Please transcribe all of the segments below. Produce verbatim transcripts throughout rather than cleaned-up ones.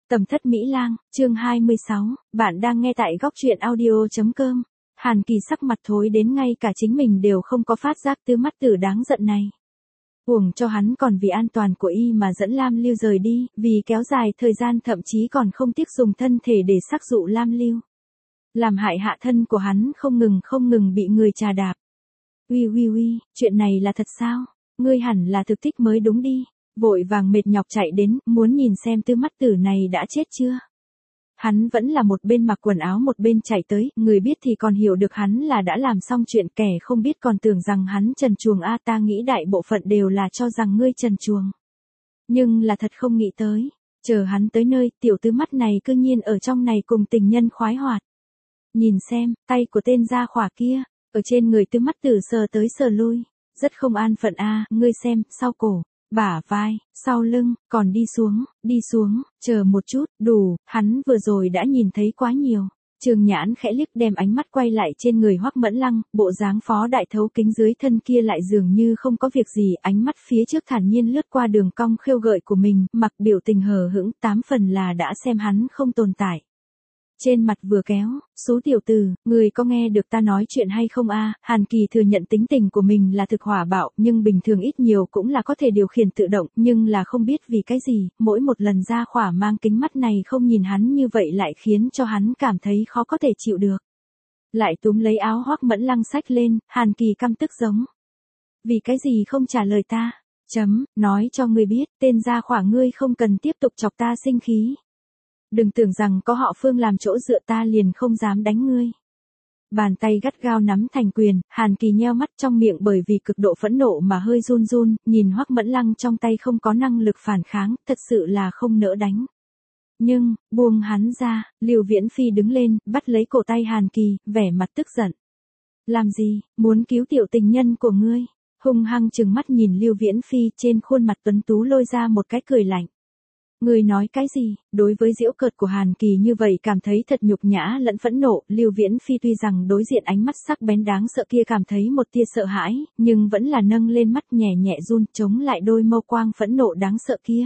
Tầm thất Mỹ Lang, chương hai mươi sáu, bạn đang nghe tại góc truyện audio.com. Hàn Kỳ sắc mặt thối đến ngay cả chính mình đều không có phát giác Tư Mắt Tử đáng giận này. Uổng cho hắn còn vì an toàn của y mà dẫn Lam Lưu rời đi, vì kéo dài thời gian thậm chí còn không tiếc dùng thân thể để sắc dụ Lam Lưu. Làm hại hạ thân của hắn không ngừng không ngừng bị người trà đạp. Uy uy uy, chuyện này là thật sao? Ngươi hẳn là thực thích mới đúng đi. Vội vàng mệt nhọc chạy đến, muốn nhìn xem Tư Mắt Tử này đã chết chưa. Hắn vẫn là một bên mặc quần áo một bên chạy tới, người biết thì còn hiểu được hắn là đã làm xong chuyện, kẻ không biết còn tưởng rằng hắn trần truồng. A ta nghĩ đại bộ phận đều là cho rằng ngươi trần truồng. Nhưng là thật không nghĩ tới, chờ hắn tới nơi, tiểu Tư Mắt này cư nhiên ở trong này cùng tình nhân khoái hoạt. Nhìn xem, tay của tên gia khỏa kia, ở trên người Tư Mắt Tử sờ tới sờ lui, rất không an phận a, ngươi xem, sau cổ, bả vai, sau lưng, còn đi xuống, đi xuống, chờ một chút, đủ, hắn vừa rồi đã nhìn thấy quá nhiều. Trường Nhãn khẽ liếc đem ánh mắt quay lại trên người Hoắc Mẫn Lăng, bộ dáng phó đại thấu kính dưới thân kia lại dường như không có việc gì, ánh mắt phía trước thản nhiên lướt qua đường cong khêu gợi của mình, mặc biểu tình hờ hững, tám phần là đã xem hắn không tồn tại. Trên mặt vừa kéo, số tiểu tử, người có nghe được ta nói chuyện hay không a? Hàn Kỳ thừa nhận tính tình của mình là thực hỏa bạo, nhưng bình thường ít nhiều cũng là có thể điều khiển tự động, nhưng là không biết vì cái gì, mỗi một lần ra khỏa mang kính mắt này không nhìn hắn như vậy lại khiến cho hắn cảm thấy khó có thể chịu được. Lại túm lấy áo Hoắc Mẫn Lăng xách lên, Hàn Kỳ căm tức giống. Vì cái gì không trả lời ta? Chấm, nói cho ngươi biết, tên gia khỏa ngươi không cần tiếp tục chọc ta sinh khí. Đừng tưởng rằng có họ Phương làm chỗ dựa ta liền không dám đánh ngươi. Bàn tay gắt gao nắm thành quyền, Hàn Kỳ nheo mắt trong miệng bởi vì cực độ phẫn nộ mà hơi run run, nhìn Hoắc Mẫn Lăng trong tay không có năng lực phản kháng, thật sự là không nỡ đánh. Nhưng, buông hắn ra, Lưu Viễn Phi đứng lên, bắt lấy cổ tay Hàn Kỳ, vẻ mặt tức giận. Làm gì, muốn cứu tiểu tình nhân của ngươi? Hung hăng trừng mắt nhìn Lưu Viễn Phi, trên khuôn mặt tuấn tú lôi ra một cái cười lạnh. Người nói cái gì? Đối với giễu cợt của Hàn Kỳ như vậy cảm thấy thật nhục nhã lẫn phẫn nộ, Lưu Viễn Phi tuy rằng đối diện ánh mắt sắc bén đáng sợ kia cảm thấy một tia sợ hãi, nhưng vẫn là nâng lên mắt nhẹ nhẹ run chống lại đôi mâu quang phẫn nộ đáng sợ kia.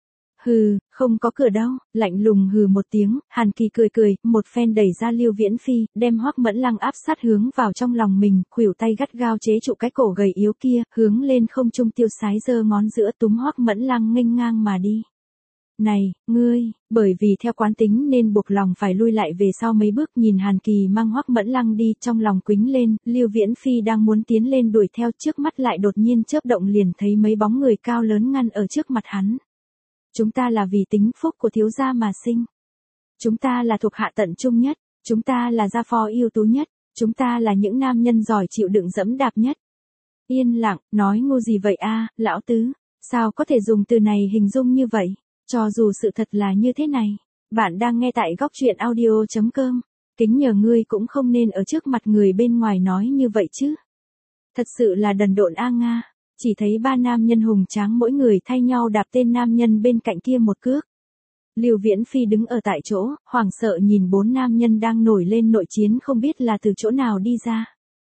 Hừ, không có cửa đâu, lạnh lùng hừ một tiếng, Hàn Kỳ cười cười, một phen đẩy ra Lưu Viễn Phi, đem Hoắc Mẫn Lăng áp sát hướng vào trong lòng mình, khuỷu tay gắt gao chế trụ cái cổ gầy yếu kia, hướng lên không trung tiêu sái giơ ngón giữa túm Hoắc Mẫn Lăng nghênh ngang mà đi. Này, ngươi, bởi vì theo quán tính nên buộc lòng phải lui lại về sau mấy bước, nhìn Hàn Kỳ mang Hoắc Mẫn Lăng đi, trong lòng quĩnh lên, Lưu Viễn Phi đang muốn tiến lên đuổi theo, trước mắt lại đột nhiên chớp động liền thấy mấy bóng người cao lớn ngăn ở trước mặt hắn. Chúng ta là vì tính phúc của thiếu gia mà sinh. Chúng ta là thuộc hạ tận trung nhất, chúng ta là gia phó ưu tú nhất, chúng ta là những nam nhân giỏi chịu đựng dẫm đạp nhất. Yên lặng, nói ngu gì vậy a, lão tứ, sao có thể dùng từ này hình dung như vậy? Cho dù sự thật là như thế này, bạn đang nghe tại góc truyện audio.com, kính nhờ ngươi cũng không nên ở trước mặt người bên ngoài nói như vậy chứ. Thật sự là đần độn a Nga, chỉ thấy ba nam nhân hùng tráng mỗi người thay nhau đạp tên nam nhân bên cạnh kia một cước. Lưu Viễn Phi đứng ở tại chỗ, hoảng sợ nhìn bốn nam nhân đang nổi lên nội chiến không biết là từ chỗ nào đi ra.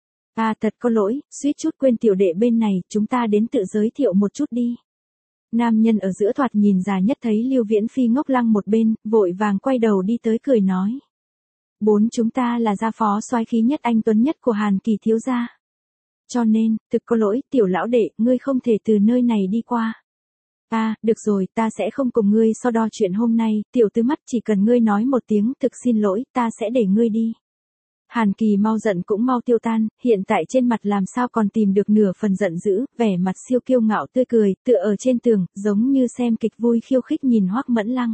À thật có lỗi, suýt chút quên tiểu đệ bên này, chúng ta đến tự giới thiệu một chút đi. Nam nhân ở giữa thoạt nhìn già nhất thấy Lưu Viễn Phi ngốc lăng một bên, vội vàng quay đầu đi tới cười nói. Bốn chúng ta là gia phó soái khí nhất anh tuấn nhất của Hàn Kỳ thiếu gia. Cho nên, thực có lỗi, tiểu lão đệ, ngươi không thể từ nơi này đi qua. À, được rồi, ta sẽ không cùng ngươi so đo chuyện hôm nay, tiểu Tư Mắt, chỉ cần ngươi nói một tiếng thực xin lỗi, ta sẽ để ngươi đi. Hàn Kỳ mau giận cũng mau tiêu tan, hiện tại trên mặt làm sao còn tìm được nửa phần giận dữ, vẻ mặt siêu kiêu ngạo tươi cười, tựa ở trên tường, giống như xem kịch vui khiêu khích nhìn Hoắc Mẫn Lăng.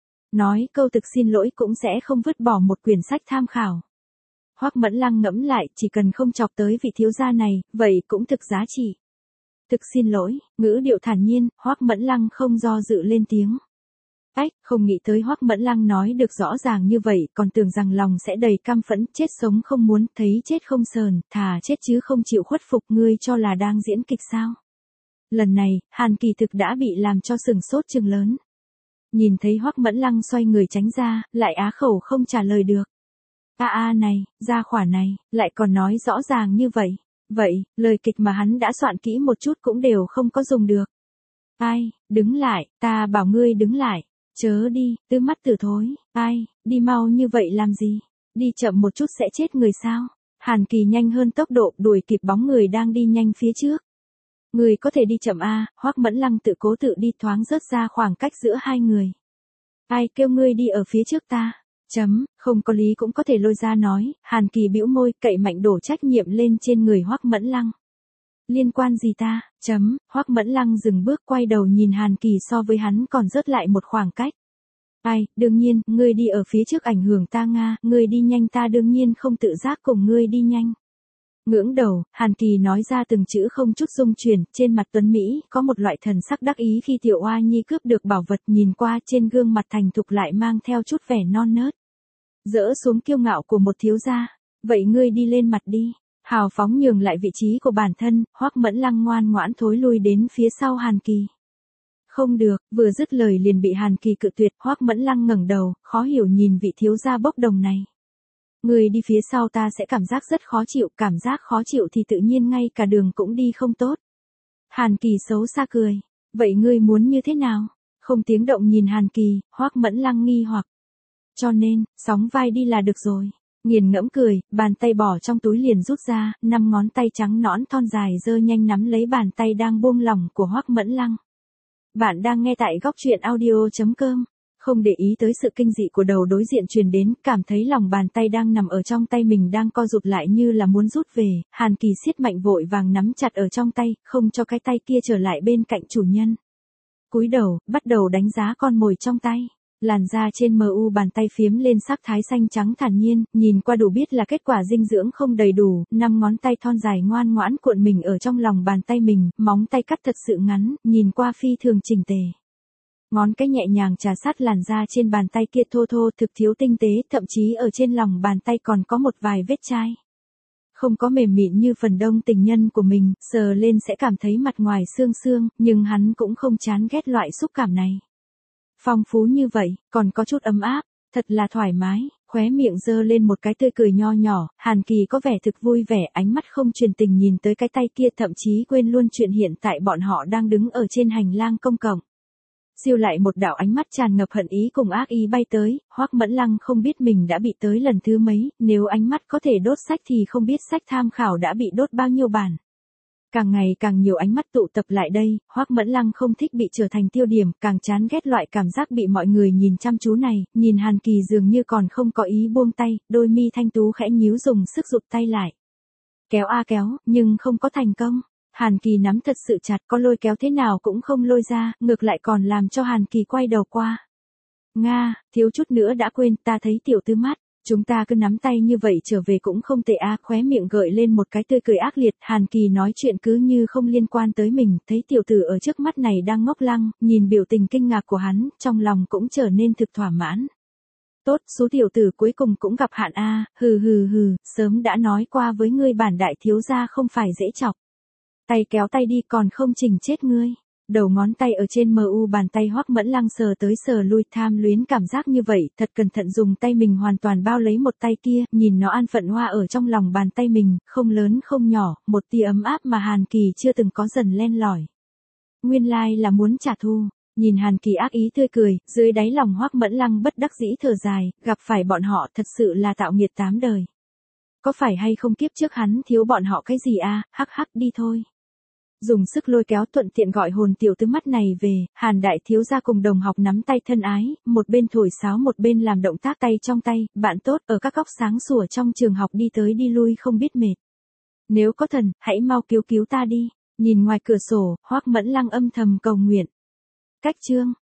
Nói câu thực xin lỗi cũng sẽ không vứt bỏ một quyển sách tham khảo. Hoắc Mẫn Lăng ngẫm lại, chỉ cần không chọc tới vị thiếu gia này, vậy cũng thực giá trị. Thực xin lỗi, ngữ điệu thản nhiên, Hoắc Mẫn Lăng không do dự lên tiếng. Ách, không nghĩ tới Hoắc Mẫn Lăng nói được rõ ràng như vậy, còn tưởng rằng lòng sẽ đầy căm phẫn, chết sống không muốn, thấy chết không sờn, thà chết chứ không chịu khuất phục, ngươi cho là đang diễn kịch sao? Lần này, Hàn Kỳ thực đã bị làm cho sừng sốt chừng lớn. Nhìn thấy Hoắc Mẫn Lăng xoay người tránh ra, lại á khẩu không trả lời được. A a này, gia khỏa này, lại còn nói rõ ràng như vậy. Vậy, lời kịch mà hắn đã soạn kỹ một chút cũng đều không có dùng được. Ai, đứng lại, ta bảo ngươi đứng lại. Chớ đi, Tứ Mắt Tử thối, ai, đi mau như vậy làm gì? Đi chậm một chút sẽ chết người sao? Hàn Kỳ nhanh hơn tốc độ đuổi kịp bóng người đang đi nhanh phía trước. Người có thể đi chậm a, Hoắc Mẫn Lăng tự cố tự đi thoáng rớt ra khoảng cách giữa hai người. Ai kêu ngươi đi ở phía trước ta? Chấm, không có lý cũng có thể lôi ra nói, Hàn Kỳ bĩu môi cậy mạnh đổ trách nhiệm lên trên người Hoắc Mẫn Lăng. Liên quan gì ta? Chấm, Hoắc Mẫn Lăng dừng bước quay đầu nhìn Hàn Kỳ so với hắn còn rớt lại một khoảng cách. Ai, đương nhiên, ngươi đi ở phía trước ảnh hưởng ta Nga, ngươi đi nhanh ta đương nhiên không tự giác cùng ngươi đi nhanh. Ngưỡng đầu, Hàn Kỳ nói ra từng chữ không chút dung chuyển, trên mặt tuấn Mỹ, có một loại thần sắc đắc ý khi tiểu oa nhi cướp được bảo vật nhìn qua trên gương mặt thành thục lại mang theo chút vẻ non nớt. Dỡ xuống kiêu ngạo của một thiếu gia, vậy ngươi đi lên mặt đi, hào phóng nhường lại vị trí của bản thân, Hoắc Mẫn Lăng ngoan ngoãn thối lui đến phía sau Hàn Kỳ. Không được, vừa dứt lời liền bị Hàn Kỳ cự tuyệt, Hoắc Mẫn Lăng ngẩng đầu, khó hiểu nhìn vị thiếu gia bốc đồng này. Người đi phía sau ta sẽ cảm giác rất khó chịu, cảm giác khó chịu thì tự nhiên ngay cả đường cũng đi không tốt. Hàn Kỳ xấu xa cười, vậy ngươi muốn như thế nào? Không tiếng động nhìn Hàn Kỳ, Hoắc Mẫn Lăng nghi hoặc. Cho nên, sóng vai đi là được rồi. Nghiền ngẫm cười, bàn tay bỏ trong túi liền rút ra, năm ngón tay trắng nõn thon dài giơ nhanh nắm lấy bàn tay đang buông lỏng của Hoắc Mẫn Lăng. Bạn đang nghe tại góc truyện audio chấm com. Không để ý tới sự kinh dị của đầu đối diện truyền đến, cảm thấy lòng bàn tay đang nằm ở trong tay mình đang co rụt lại như là muốn rút về, Hàn Kỳ siết mạnh vội vàng nắm chặt ở trong tay, không cho cái tay kia trở lại bên cạnh chủ nhân. Cúi đầu, bắt đầu đánh giá con mồi trong tay. Làn da trên mờ u bàn tay phiếm lên sắc thái xanh trắng thản nhiên, nhìn qua đủ biết là kết quả dinh dưỡng không đầy đủ, năm ngón tay thon dài ngoan ngoãn cuộn mình ở trong lòng bàn tay mình, móng tay cắt thật sự ngắn, nhìn qua phi thường chỉnh tề. Ngón cái nhẹ nhàng trà sát làn da trên bàn tay kia thô thô thực thiếu tinh tế, thậm chí ở trên lòng bàn tay còn có một vài vết chai. Không có mềm mịn như phần đông tình nhân của mình, sờ lên sẽ cảm thấy mặt ngoài xương xương, nhưng hắn cũng không chán ghét loại xúc cảm này. Phong phú như vậy, còn có chút ấm áp, thật là thoải mái, khóe miệng giơ lên một cái tươi cười nho nhỏ, Hàn Kỳ có vẻ thực vui vẻ, ánh mắt không truyền tình nhìn tới cái tay kia thậm chí quên luôn chuyện hiện tại bọn họ đang đứng ở trên hành lang công cộng. Siêu lại một đạo ánh mắt tràn ngập hận ý cùng ác ý bay tới, Hoắc Mẫn Lăng không biết mình đã bị tới lần thứ mấy, nếu ánh mắt có thể đốt sách thì không biết sách tham khảo đã bị đốt bao nhiêu bản. Càng ngày càng nhiều ánh mắt tụ tập lại đây, Hoắc Mẫn Lăng không thích bị trở thành tiêu điểm, càng chán ghét loại cảm giác bị mọi người nhìn chăm chú này, nhìn Hàn Kỳ dường như còn không có ý buông tay, đôi mi thanh tú khẽ nhíu dùng sức rụt tay lại. Kéo a kéo, nhưng không có thành công. Hàn Kỳ nắm thật sự chặt, có lôi kéo thế nào cũng không lôi ra, ngược lại còn làm cho Hàn Kỳ quay đầu qua. Nga, thiếu chút nữa đã quên, ta thấy tiểu Tứ Mắt, chúng ta cứ nắm tay như vậy trở về cũng không tệ a, khóe miệng gợi lên một cái tươi cười ác liệt, Hàn Kỳ nói chuyện cứ như không liên quan tới mình, thấy tiểu tử ở trước mắt này đang ngốc lăng, nhìn biểu tình kinh ngạc của hắn, trong lòng cũng trở nên thực thỏa mãn. Tốt, số tiểu tử cuối cùng cũng gặp hạn a, hừ hừ hừ, sớm đã nói qua với ngươi bản đại thiếu gia không phải dễ chọc. Tay kéo tay đi còn không chỉnh chết ngươi. Đầu ngón tay ở trên mờ u bàn tay Hoắc Mẫn Lăng sờ tới sờ lui tham luyến cảm giác như vậy, thật cẩn thận dùng tay mình hoàn toàn bao lấy một tay kia, nhìn nó an phận hoa ở trong lòng bàn tay mình, không lớn không nhỏ, một tia ấm áp mà Hàn Kỳ chưa từng có dần len lỏi. Nguyên lai like là muốn trả thù, nhìn Hàn Kỳ ác ý tươi cười, dưới đáy lòng Hoắc Mẫn Lăng bất đắc dĩ thở dài, gặp phải bọn họ thật sự là tạo nghiệt tám đời. Có phải hay không kiếp trước hắn thiếu bọn họ cái gì a, hắc hắc đi thôi. Dùng sức lôi kéo thuận tiện gọi hồn tiểu Tứ Mắt này về, Hàn đại thiếu gia cùng đồng học nắm tay thân ái, một bên thổi sáo một bên làm động tác tay trong tay, bạn tốt ở các góc sáng sủa trong trường học đi tới đi lui không biết mệt. Nếu có thần, hãy mau cứu cứu ta đi, nhìn ngoài cửa sổ, Hoắc Mẫn Lăng âm thầm cầu nguyện. Cách chương